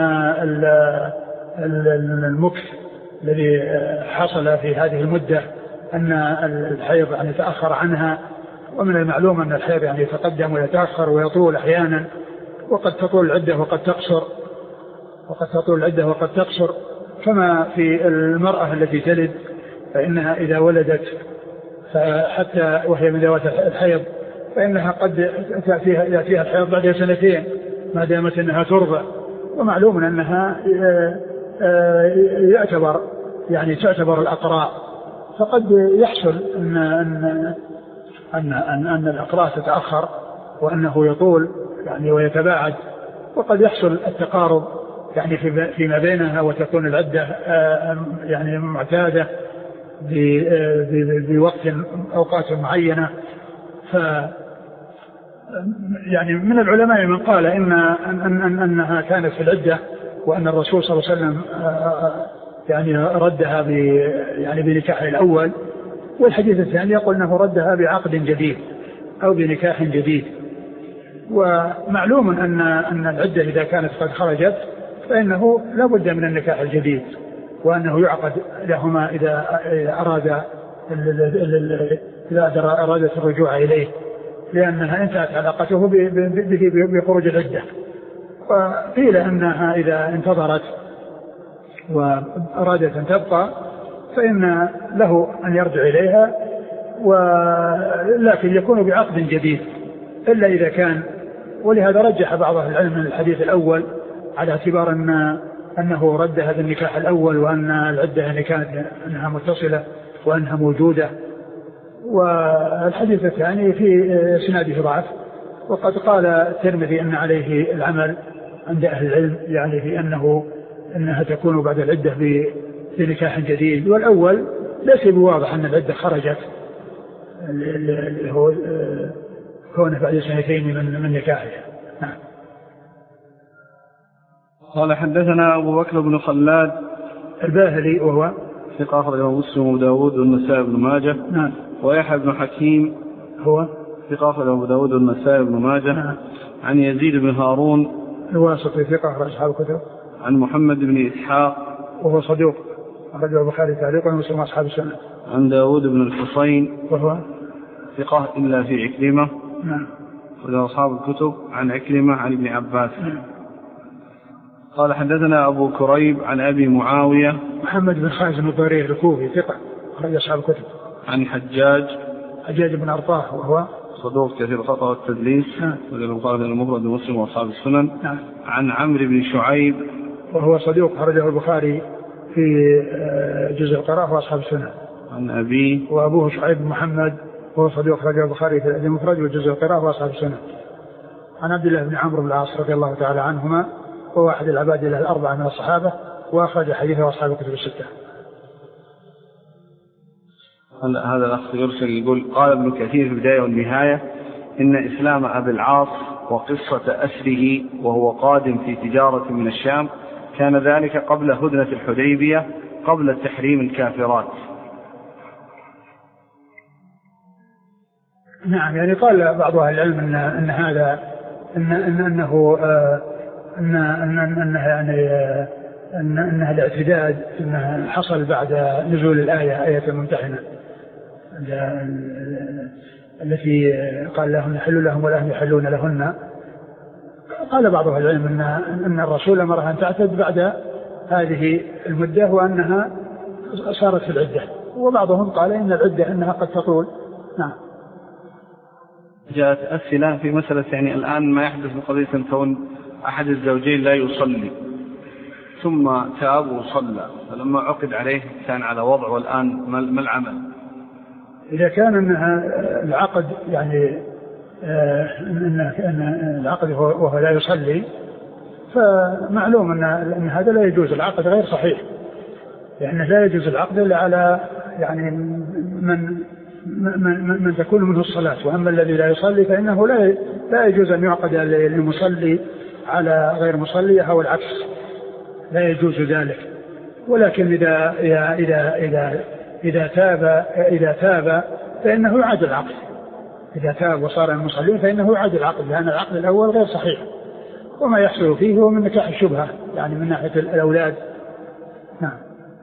المكث الذي حصل في هذه المدة أن الحيض يعني تأخر عنها. ومن المعلوم أن الحيض يعني يتقدم ويتأخر ويطول أحيانا، وقد تطول العدة وقد تقصر، كما في المرأة التي تلد، فإنها إذا ولدت حتى وهي من ذوات الحيض فإنها قد يأتيها الحيض بعد 2 ما دامت أنها ترضع. ومعلوم أنها تعتبر الأقراء، فقد يحصل أن الأقراء تتأخر وأنه يطول يعني ويتباعد، وقد يحصل التقارب يعني فيما بينها، وتكون العدة يعني معتادة أوقات معينة. يعني من العلماء من قال أنها كانت في العدة، وأن الرسول صلى الله عليه وسلم يعني ردها بنكاح الأول. والحديث الثاني يقول أنه ردها بعقد جديد أو بنكاح جديد. ومعلوم أن العدة إذا كانت قد خرجت فإنه لا بد من النكاح الجديد، وأنه يعقد لهما إذا أرادت الرجوع إليه، لأنها انتهت علاقته به بخروج العدة. وقيل أنها إذا انتظرت وأرادت أن تبقى فإن له أن يرجع إليها، ولكن يكون بعقد جديد إلا إذا كان. ولهذا رجح بعض أهل العلم من الحديث الأول على اعتبار أنه رد هذا النكاح الأول، وأن العدة اللي كانت أنها متصلة وأنها موجودة. والحديث الثاني في سناده ضعف، وقد قال الترمذي أن عليه العمل عند أهل العلم، يعني في أنها تكون بعد العدة بنكاح جديد. والأول ليس بواضح أن العدة خرجت، هو كونه بعد 2 من نكاحها. نعم. قال حدثنا أبو بكر بن خلاد الباهلي وهو ثقة أخرجه مسلم وأبو داود والنسائي بن ماجه. نعم. ويحيى بن حكيم هو ثقة أخرجه أبو داود والنسائي بن ماجه. نعم. عن يزيد بن هارون الواسطي ثقة أخرج أصحاب الكتب. عن محمد بن إسحاق وهو صدوق أخرجه البخاري تعليقا ومسلم أصحاب السنة. عن داود بن الحصين وهو ثقة إلا في عكرمة. نعم. وله أصحاب الكتب عن عكرمة عن ابن عباس. قال حدثنا أبو كريب عن أبي معاوية محمد بن خازم الضرير الكوفي ثقة أخرج أصحاب الكتب. عن حجاج بن أرطاه وهو صدوق كثير الخطأ والتدليس. وله البخاري المفرد ومسلم وأصحاب السنن. عن عمرو بن شعيب وهو صدوق أخرجه البخاري في جزء القراءة وأصحاب السنن. عن أبيه وأبوه شعيب بن محمد وهو صدوق أخرجه البخاري في المفرد وجزء القراءة وأصحاب السنن. عن عبد الله بن عمرو بن العاص رضي الله تعالى عنهما، وهو أحد العباد الأربعة من الصحابة، وأخرج حديثه أصحاب الكتب الستة. هذا الأخ يرسل يقول قال ابن كثير في البداية والنهاية إن إسلام أبي العاص وقصة أسره وهو قادم في تجارة من الشام كان ذلك قبل هدنة الحديبية قبل تحريم الكافرات. نعم، يعني قال بعض أهل العلم أن هذا أنه أنها الاعتداد أنها حصل بعد نزول الآية آية الممتحنة التي قال لهم يحل لهم ولا هم يحلون لهن. قال بعض أهل العلم أن الرسول أمرها أن تعتد بعد هذه المدة وأنها صارت في العدة، وبعضهم قال إن العدة أنها قد تطول. نعم. جاءت أسئلة في مسألة يعني الآن ما يحدث من قضية كون أحد الزوجين لا يصلي ثم تاب وصلى، فلما عقد عليه كان على وضع، والآن ما العمل؟ إذا كان أنها العقد يعني أن العقد وهو لا يصلي، فمعلوم أن هذا لا يجوز، العقد غير صحيح، لأنه لا يجوز العقد إلا على يعني من تكون منه الصلاة. وأما الذي لا يصلي فإنه لا يجوز أن يعقد المصلي على غير مصلي أو العكس، لا يجوز ذلك. ولكن إذا تاب فإنه يعاد العقد، إذا تاب وصار المصلين فإنه يعاد العقد، لأن العقد الأول غير صحيح، وما يحصل فيه هو من نكاح الشبهة يعني من ناحية الأولاد. نعم.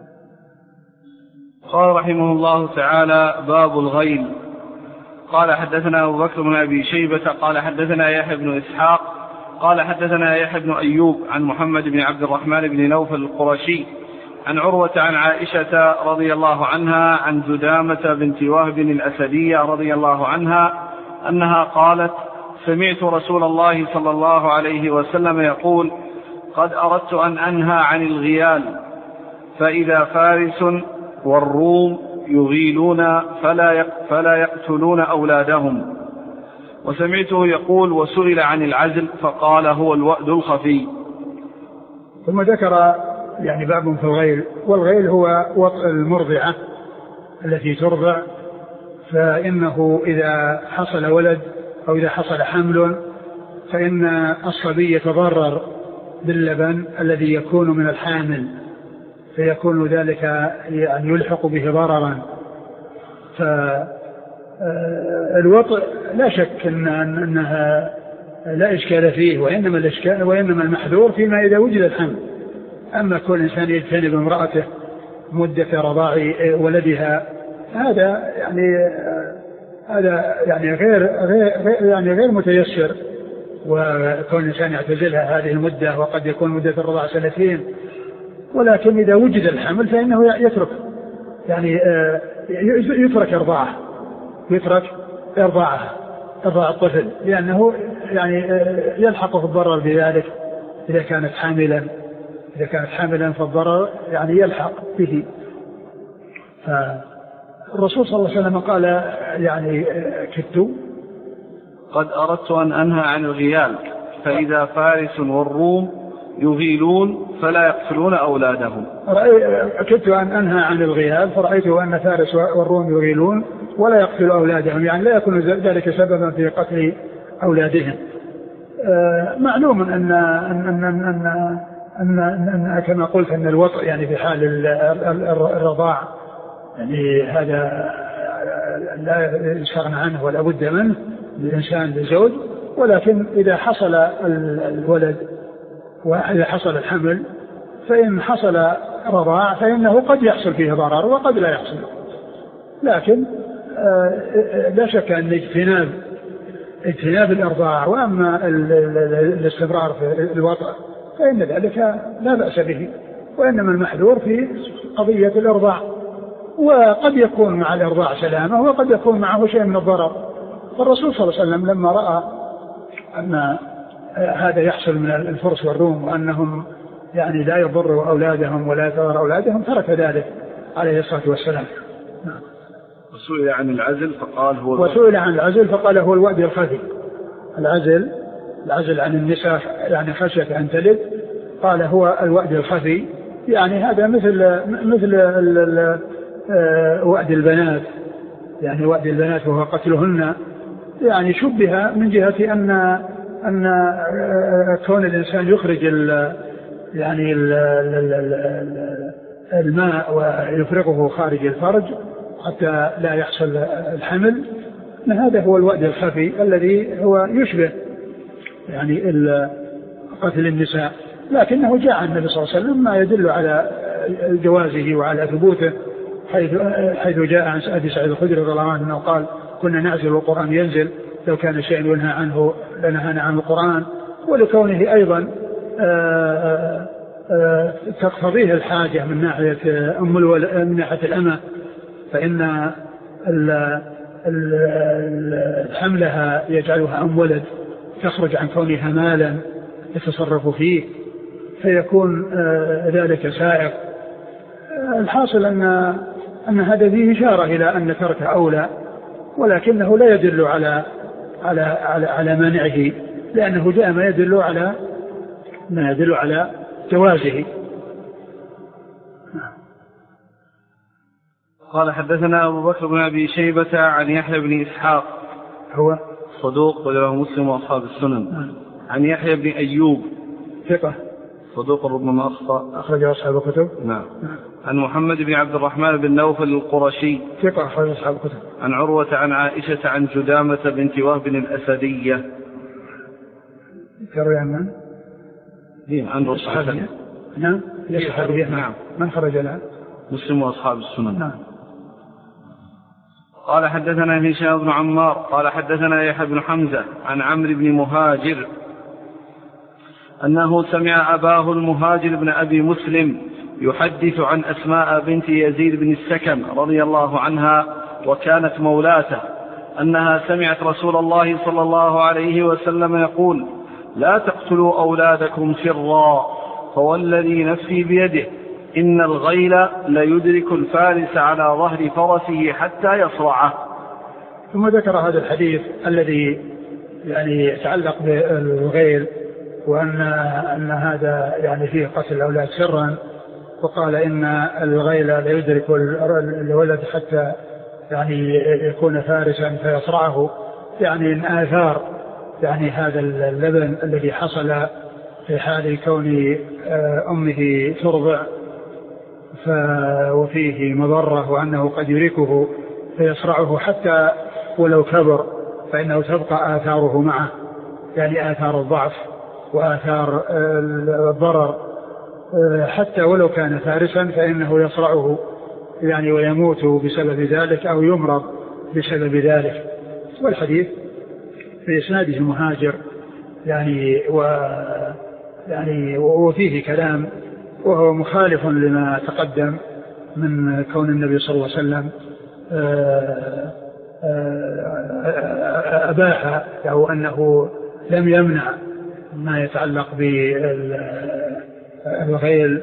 قال رحمه الله تعالى باب الغيل. قال حدثنا أبو بكر بن أبي شيبة قال حدثنا يحيى بن إسحاق قال حدثنا يحيى بن أيوب عن محمد بن عبد الرحمن بن نوفل القرشي عن عروة عن عائشة رضي الله عنها عن زدامة بنت وهب الأسدية رضي الله عنها أنها قالت سمعت رسول الله صلى الله عليه وسلم يقول قد أردت أن أنهى عن الغيال، فإذا فارس والروم يغيلون فلا يقتلون أولادهم. وسمعته يقول وسئل عن العزل فقال هو الوأد الخفي. ثم ذكر يعني باب في الغيل، والغيل هو وطء المرضعة التي ترضع، فإنه إذا حصل ولد أو إذا حصل حمل فإن الصبي يتضرر باللبن الذي يكون من الحامل، فيكون ذلك يعني يلحق به ضررا. فالوطء لا شك لا إشكال فيه، وإنما المحذور فيما إذا وجد الحمل. أما كل إنسان يجتنب امرأته مدة رضاع ولدها هذا يعني غير متيسر، وكون الإنسان يعتزلها هذه المدة وقد يكون مدة الرضاع 2 سنين. ولكن إذا وجد الحمل فإنه يترك إرضاعها إرضاع الطفل، لأنه يلحق في الضرر بذلك إذا كانت حاملا فالضرر يلحق به. فالرسول صلى الله عليه وسلم قال كدت قد أردت أن أنهى عن الغيال، فإذا فارس والروم يغيلون فلا يقتلون أولادهم. كدت أن أنهى عن الغيال فرأيت أن فارس والروم يغيلون ولا يقتلوا أولادهم، لا يكون ذلك سببا في قتل أولادهم. معلوم أن كما قلت أن الوطء في حال الرضاع هذا لا يستغنى عنه ولا بد منه للإنسان للزوج، ولكن إذا حصل الولد وإذا حصل الحمل فإن حصل رضاع فإنه قد يحصل فيه ضرر وقد لا يحصل، لكن لا شك أن اجتناب الإرضاع وأما الاستمرار في الوطء فإن ذلك لا بأس به، وإنما المحذور في قضية الإرضاع، وقد يكون مع الإرضاع سلامة وقد يكون معه شيء من الضرر. فالرسول صلى الله عليه وسلم لما رأى أن هذا يحصل من الفرس والروم وأنهم لا يضروا أولادهم ولا يضر أولادهم ترك ذلك عليه الصلاة والسلام. وسئل عن العزل فقال هو الوأد الخفي. العزل عن النساء خشية أن تلد، قال هو الوأد الخفي، هذا مثل وأد البنات، وأد البنات وهو قتلهن، شبه من جهة أن كون الإنسان يخرج الماء ويفرغه خارج الفرج حتى لا يحصل الحمل، هذا هو الوأد الخفي الذي هو يشبه قتل النساء، لكنه جاء عن النبي صلى الله عليه وسلم ما يدل على جوازه وعلى ثبوته، حيث جاء عن أبي سعيد الخدري رضي الله عنه قال كنا نعزل والقرآن ينزل، لو كان شيء ينهى عنه لنهانا عن القرآن، ولكونه أيضا تقتضيه الحاجة من ناحية من ناحية الأمة، فإن حملها يجعلها ولد تخرج عن كونها مالا يتصرف فيه فيكون ذلك سائق. الحاصل أن هذا فيه إشارة إلى أن ترك أولى، ولكنه لا يدل على مانعه، لأنه جاء ما يدل على جوازه. قال حدثنا أبو بكر بن أبي شيبة عن يحيى بن إسحاق هو صدوق وله مسلم وأصحاب السنن، عن يحيى بن أيوب ثقة صدوق ربما أخطأ أخرجه أصحاب الكتب. نعم. عن محمد بن عبد الرحمن بن نوفل القرشي ثقة أخرجه أصحاب الكتب. عن عروة عن عائشة عن جدامة بنت وهب الأسدية كروي عن عن الصحابية. نعم الصحابية. نعم. من خرج لها؟ مسلم وأصحاب السنن. نعم. قال حدثنا هشام بن عمار قال حدثنا يحيى بن حمزة عن عمرو بن مهاجر أنه سمع أباه المهاجر بن أبي مسلم يحدث عن أسماء بنت يزيد بن السكن رضي الله عنها وكانت مولاته أنها سمعت رسول الله صلى الله عليه وسلم يقول لا تقتلوا أولادكم سرا فوالذي نفسي بيده إن الغيل ليدرك الفارس على ظهر فرسه حتى يصرعه. ثم ذكر هذا الحديث الذي يتعلق بالغيل، وأن هذا فيه قتل الأولاد سرا، وقال إن الغيل ليدرك الولد حتى يكون فارسا فيصرعه، من آثار هذا اللبن الذي حصل في حال كون أمه ترضع وفيه مضرة، وأنه قد يركه فيصرعه حتى ولو كبر فإنه تبقى آثاره معه، يعني آثار الضعف وآثار الضرر، حتى ولو كان فارسا فإنه يصرعه يعني ويموت بسبب ذلك أو يمرض بسبب ذلك. والحديث في إسناده المهاجر يعني وفيه كلام، وهو مخالف لما تقدم من كون النبي صلى الله عليه وسلم أباح أو أنه لم يمنع ما يتعلق بالغيل،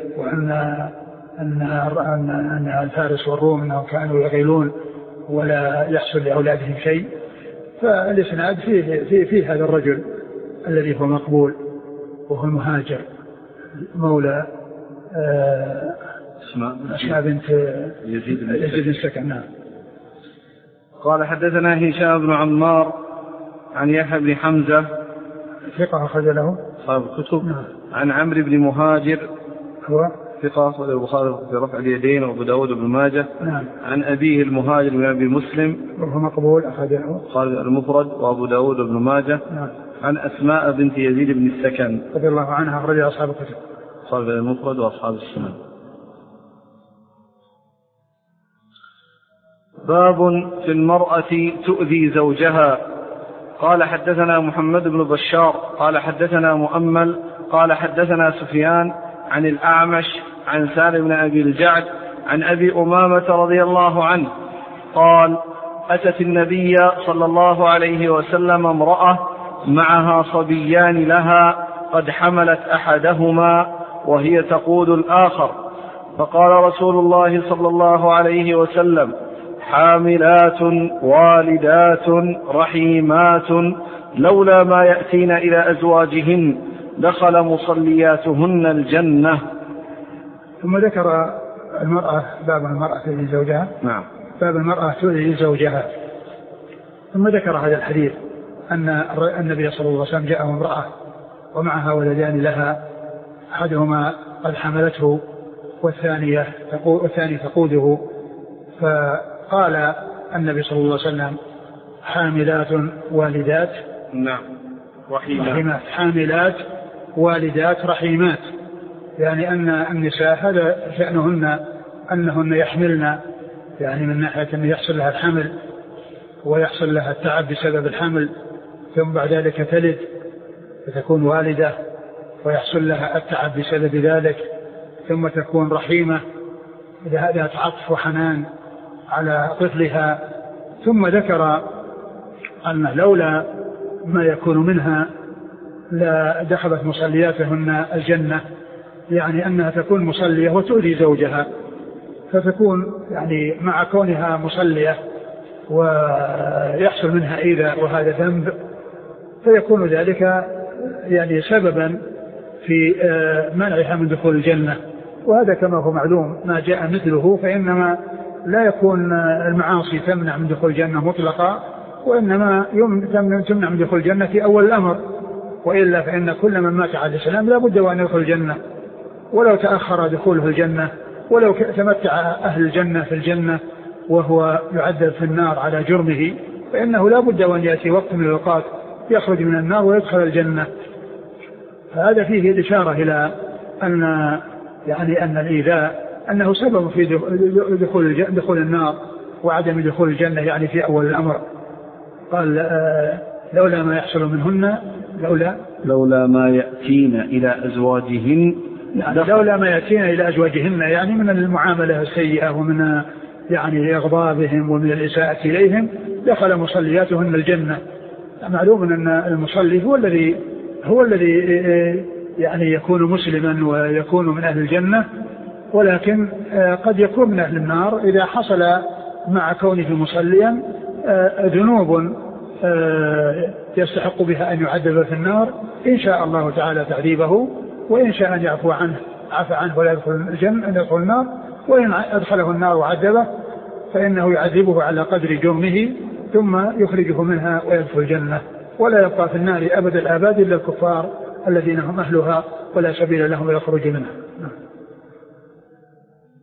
أن الفارس والروم أنهم كانوا يغيلون ولا يحصل لأولادهم شيء. فالإسناد فيه هذا الرجل الذي هو مقبول، وهو المهاجر مولى أسماء بنت يزيد بن سكن. نعم. قال حدثنا هشام بن عمار عن يحيى بن حمزة ثقة أخرج له أصحاب الكتب. عن عمرو بن مهاجر هو ثقة أخرج البخاري في رفع اليدين وأبو داود بن ماجه. نعم. عن أبيه المهاجر بن أبي مسلم وهو مقبول أخرج له البخاري المفرد وأبو داود بن ماجه. نعم. عن أسماء بنت يزيد بن السكن رضي الله عنها أخرج أصحاب الكتب البخاري المفرد وأصحاب السنن. باب في المرأة تؤذي زوجها. قال حدثنا محمد بن بشار قال حدثنا مؤمل قال حدثنا سفيان عن الأعمش عن سالم بن أبي الجعد عن أبي أمامة رضي الله عنه قال أتت النبي صلى الله عليه وسلم امرأة معها صبيان لها قد حملت أحدهما وهي تقود الآخر، فقال رسول الله صلى الله عليه وسلم حاملات والدات رحيمات لولا ما يأتين إلى أزواجهن دخل مصلياتهن الجنة. ثم ذكر المرأة باب المرأة تؤذي زوجها. نعم. باب المرأة تؤذي زوجها. ثم ذكر هذا الحديث أن النبي صلى الله عليه وسلم جاءه امرأة ومعها ولدان لها، أحدهما قد حملته والثاني تقوده، فقال النبي صلى الله عليه وسلم حاملات والدات. نعم. رحيمات. حاملات والدات رحيمات، يعني أن النساء هذا شأنهن أنهن يحملن، يعني من ناحية أن يحصل لها الحمل ويحصل لها التعب بسبب الحمل، ثم بعد ذلك تلد فتكون والدة ويحصل لها التعب بسبب ذلك، ثم تكون رحيمة إذا عطف وحنان على طفلها. ثم ذكر أن لولا ما يكون منها لا دخلت مصلياتهن الجنة، يعني أنها تكون مصلية وتؤذي زوجها، فتكون يعني مع كونها مصلية ويحصل منها إيذاء وهذا ذنب، فيكون ذلك يعني سببا في منعها من دخول الجنة. وهذا كما هو معلوم ما جاء مثله، فإنما لا يكون المعاصي تمنع من دخول الجنة مطلقا، وإنما تمنع من دخول الجنة في أول الأمر، وإلا فإن كل من مات على الإسلام لا بد وأن يدخل الجنة، ولو تأخر دخوله الجنة، ولو تمتع أهل الجنة في الجنة وهو يعذب في النار على جرمه، فإنه لا بد وأن يأتي وقت من الأوقات يخرج من النار ويدخل الجنة. فهذا فيه الإشارة إلى أن الإيذاء أنه سبب في دخول النار وعدم دخول الجنة، يعني في أول الأمر. قال لولا ما يحصل منهن لولا ما يأتين إلى أزواجهن، يعني لولا ما يأتين إلى أزواجهن، يعني من المعاملة السيئة ومن يعني إغضابهم ومن الإساءة إليهم دخل مصلياتهن الجنة. معلوم أن المصلي هو الذي يعني يكون مسلما ويكون من أهل الجنة، ولكن قد يكون من أهل النار إذا حصل مع كونه مصليا ذنوب يستحق بها أن يعذب في النار، إن شاء الله تعالى تعذيبه، وإن شاء أن يعفو عنه عفى عنه ولا يدخل النار، وإن أدخله النار وعذبه فإنه يعذبه على قدر جرمه ثم يخرجه منها ويدخل الجنة، ولا يبقى في النار أبد الآباد إلا الكفار الذين هم أهلها ولا سبيل لهم إلى الخروج منها.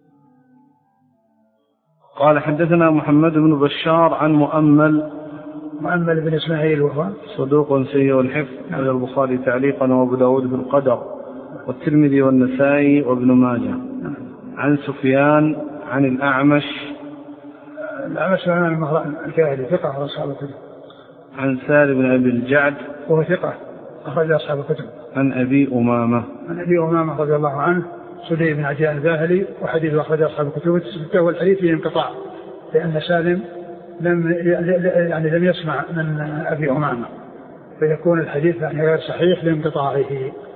قال حدثنا محمد بن بشار عن مؤمل مؤمل بن إسماعيل وهو صدوق سيء الحفظ، أخرجه البخاري تعليقا وأبو داود في القدر والترمذي والنسائي وابن ماجه. عن سفيان عن الأعمش الكاهلي ثقة أصحاب الكتب. عن سالم بن أبي الجعد وهو ثقة أخرج أصحاب الكتب. عن أبي أمامة رضي الله عنه سدي بن عجلان الباهلي وحديث أخرج أصحاب الكتب الستة، والحديث فيه انقطاع لأن سالم لم يسمع من أبي أمامة، فيكون الحديث غير صحيح لانقطاعه.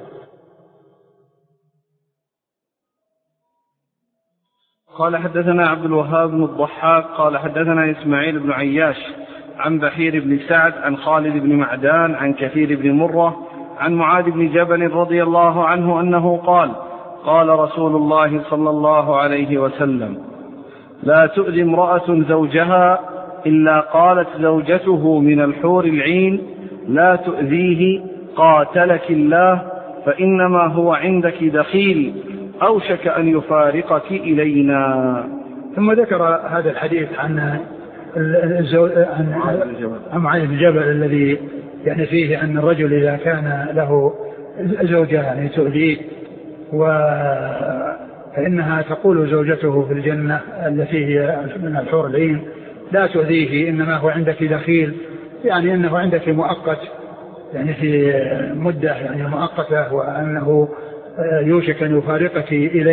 قال حدثنا عبد الوهاب بن الضحاك قال حدثنا إسماعيل بن عياش عن بحير بن سعد عن خالد بن معدان عن كثير بن مرة عن معاذ بن جبل رضي الله عنه أنه قال: قال رسول الله صلى الله عليه وسلم: لا تؤذي امرأة زوجها إلا قالت زوجته من الحور العين: لا تؤذيه قاتلك الله، فإنما هو عندك دخيل، أوشك أن يفارقك إلينا. ثم ذكر هذا الحديث عن معاذ بن جبل الذي يعني فيه أن الرجل إذا كان له زوجة يعني تؤذيه فإنها تقول زوجته في الجنة التي هي من الحور العين: لا تؤذيه، إنما هو عندك دخيل، يعني أنه عندك مؤقت، يعني في مدة يعني مؤقتة، وأنه يوشك أن يفارقك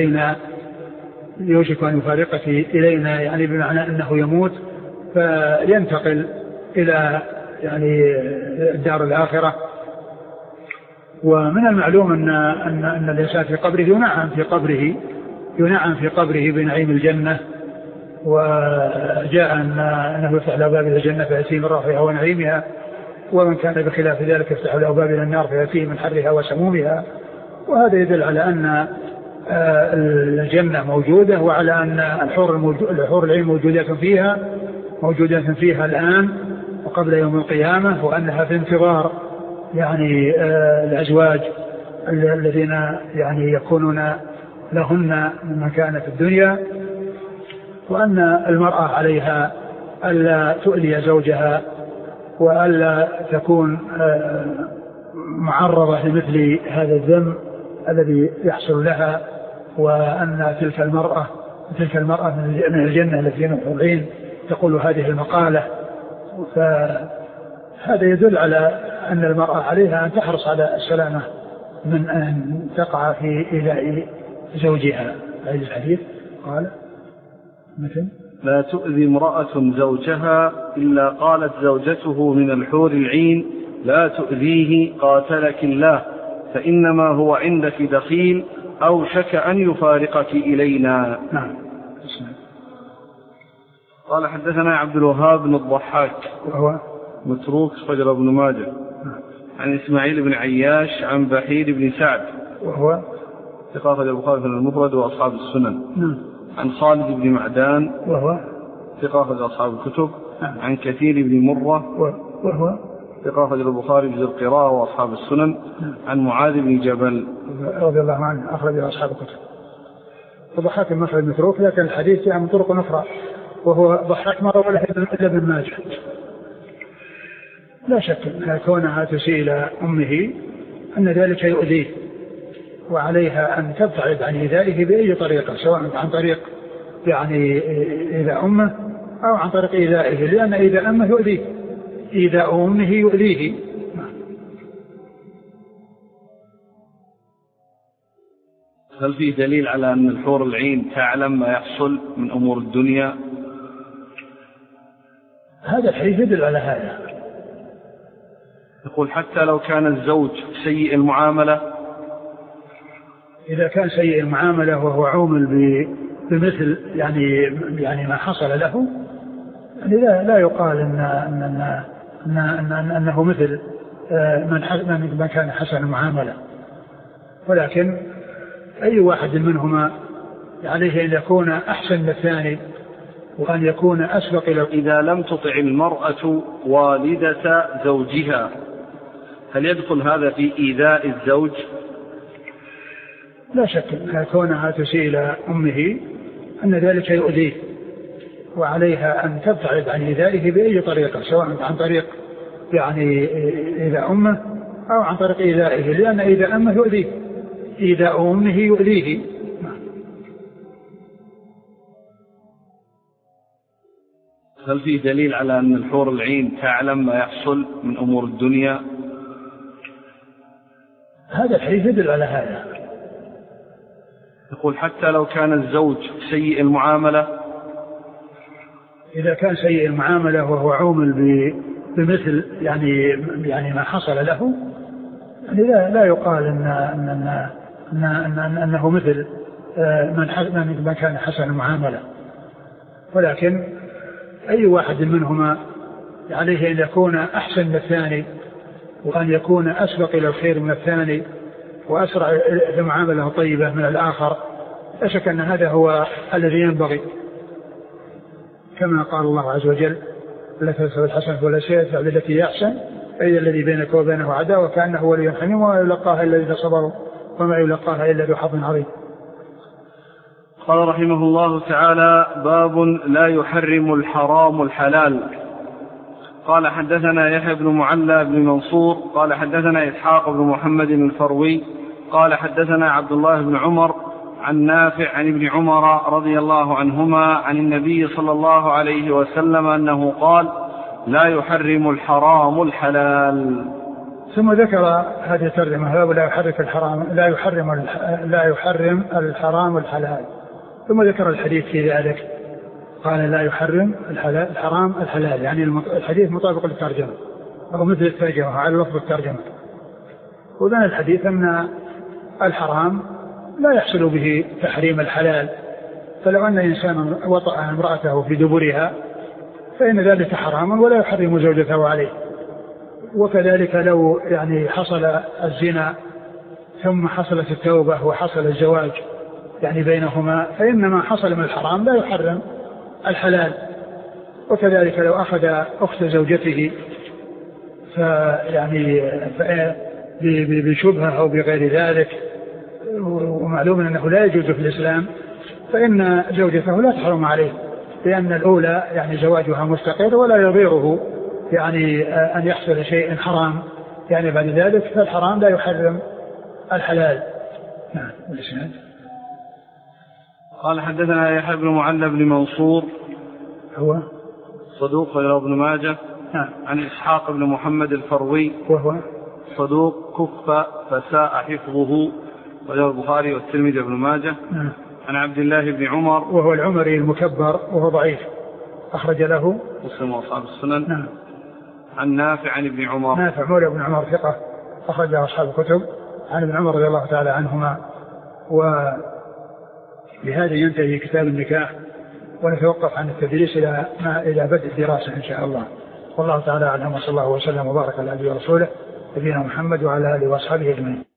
إلينا، يعني بمعنى أنه يموت فينتقل إلى يعني الدار الآخرة. ومن المعلوم أن الإنسان في قبره ينعم في قبره بنعيم الجنة، وجاء أنه يفتح له باب إلى الجنة فيأتيه من روحها ونعيمها، ومن كان بخلاف ذلك يفتح له باب إلى النار فيأتيه من حرها وسمومها. وهذا يدل على أن الجنة موجودة، وعلى أن الحور العين موجودة فيها الآن وقبل يوم القيامة، وأنها في انتظار يعني الأزواج الذين يعني يكونون لهن من كان في الدنيا، وأن المرأة عليها ألا تؤذي زوجها وألا تكون معرضة لمثل هذا الذنب الذي يحصل لها، وأن تلك المرأة من الجنة التي من الحور العين تقول هذه المقالة. فهذا يدل على أن المرأة عليها أن تحرص على السلامة من أن تقع في إيذاء زوجها. هذا الحديث قال مثل: لا تؤذي امرأة زوجها إلا قالت زوجته من الحور العين: لا تؤذيه قاتلك الله، فإنما هو عندك دخيل، أوشك أن يفارقك إلينا. نعم. قال حدثنا عبد الوهاب بن الضحاك وهو متروك، أخرجه ابن ماجه. عن إسماعيل بن عياش عن بحير بن سعد وهو ثقة، أخرجه البخاري في المفرد وأصحاب السنن. عن خالد بن معدان وهو ثقة، أخرجه أصحاب الكتب. عن كثير بن مرة وهو ثقة، أخرجه البخاري في القراءة وأصحاب السنن. عن معاذ بن جبل رضي الله عنه، أخرجه أصحاب الكتب. وضحاك المخرج متروك، لكن الحديث يعني من طرق أخرى، وهو ضحاك ما روى إلا ابن ماجه. لا شك أن كونها تسيء إلى أمه أن ذلك يؤذيه، وعليها أن تبتعد عن إيذائه بأي طريقة، سواء عن طريق يعني إيذاء أمه أو عن طريق إيذائه، لأن إيذاء أمه يؤذيه، إيذاء أمه يؤذيه. هل فيه دليل على أن الحور العين تعلم ما يحصل من أمور الدنيا؟ هذا الحديث يدل على هذا. يقول: حتى لو كان الزوج سيء المعاملة، إذا كان سيء المعاملة وهو عومل بمثل يعني ما حصل له، يعني لا يقال أنه مثل من كان حسن المعاملة، ولكن أي واحد منهما عليه أن يكون أحسن من الثاني، وأن يكون أسبق إلى. إذا لم تطع المرأة والدة زوجها، هل يدخل هذا في إيذاء الزوج؟ لا شك أن كونها تسيء إلى أمه أن ذلك يؤذيه، وعليها أن تبتعد عن إيذائه بأي طريقة، سواء عن طريق يعني إيذاء أمه أو عن طريق إيذائه، لأن إيذاء أمه يؤذيه، إيذاء أمه يؤذيه. هل فيه دليل على أن الحور العين تعلم ما يحصل من أمور الدنيا؟ هذا الحديث يدل على هذا. يقول حتى لو كان الزوج سيء المعاملة، إذا كان سيء المعاملة وهو عومل بمثل يعني ما حصل له، يعني لا يقال أنه مثل من كان حسن المعاملة، ولكن أي واحد منهما عليه أن يكون أحسن من الثاني، وأن يكون أسبق إلى الخير من الثاني، وأسرع إلى معاملة طيبة من الآخر. لا شك أن هذا هو الذي ينبغي، كما قال الله عز وجل: لا تستوي الحسنة ولا السيئة بالتي هي أحسن فإذا الذي بينك وبينه عداوة كأنه ولي حميم وما يلقاها إلا الذين صبروا وما يلقاها إلا ذو حظ عظيم. قال رحمه الله تعالى: باب لا يحرم الحرام الحلال. قال حدثنا يحيى بن معلى بن منصور قال حدثنا إسحاق بن محمد الفروي قال حدثنا عبد الله بن عمر عن نافع عن ابن عمر رضي الله عنهما عن النبي صلى الله عليه وسلم أنه قال: لا يحرم الحرام الحلال. ثم ذكر هذه الترجمة: لا يحرم الحرام الحلال. ثم ذكر الحديث في ذلك، قال: لا يحرم الحرام الحلال، يعني الحديث مطابق للترجمة أو مثل الترجمة على لفظ الترجمة. وذن الحديث أن الحرام لا يحصل به تحريم الحلال، فلو أن إنسانا وطأ امرأته في دبرها فإن ذلك حرام ولا يحرم زوجته عليه. وكذلك لو يعني حصل الزنا ثم حصلت التوبة وحصل الزواج يعني بينهما، فإن ما حصل من الحرام لا يحرم الحلال. وكذلك لو أخذ أخت زوجته فيعني بشبهة أو بغير ذلك، ومعلوم أنه لا يجوز في الإسلام، فإن زوجته لا تحرم عليه، لأن الأولى يعني زواجها مستقر ولا يضيره يعني أن يحصل شيء حرام يعني بعد ذلك، فالحرام لا يحرم الحلال. نعم. قال حدثنا يحيى بن معلى بن منصور هو صدوق رواه ابن ماجه. نعم. عن إسحاق بن محمد الفروي وهو صدوق كف فساء حفظه رواه البخاري والترمذي وابن ماجه. نعم. عن عبد الله بن عمر وهو العمري المكبر وهو ضعيف، أخرج له مسلم وأصحاب السنن. نعم. عن نافع عن ابن عمر، نافع مولى ابن عمر ثقة أخرج له أصحاب الكتب، عن ابن عمر رضي الله تعالى عنهما. وبهذا ينتهي كتاب النكاح، ونتوقف عن التدريس إلى بدء الدراسة إن شاء الله. والله تعالى أعلم، وصلى الله وسلم وبارك على نبينا ورسوله نبينا محمد وعلى آله وأصحابه أجمعين.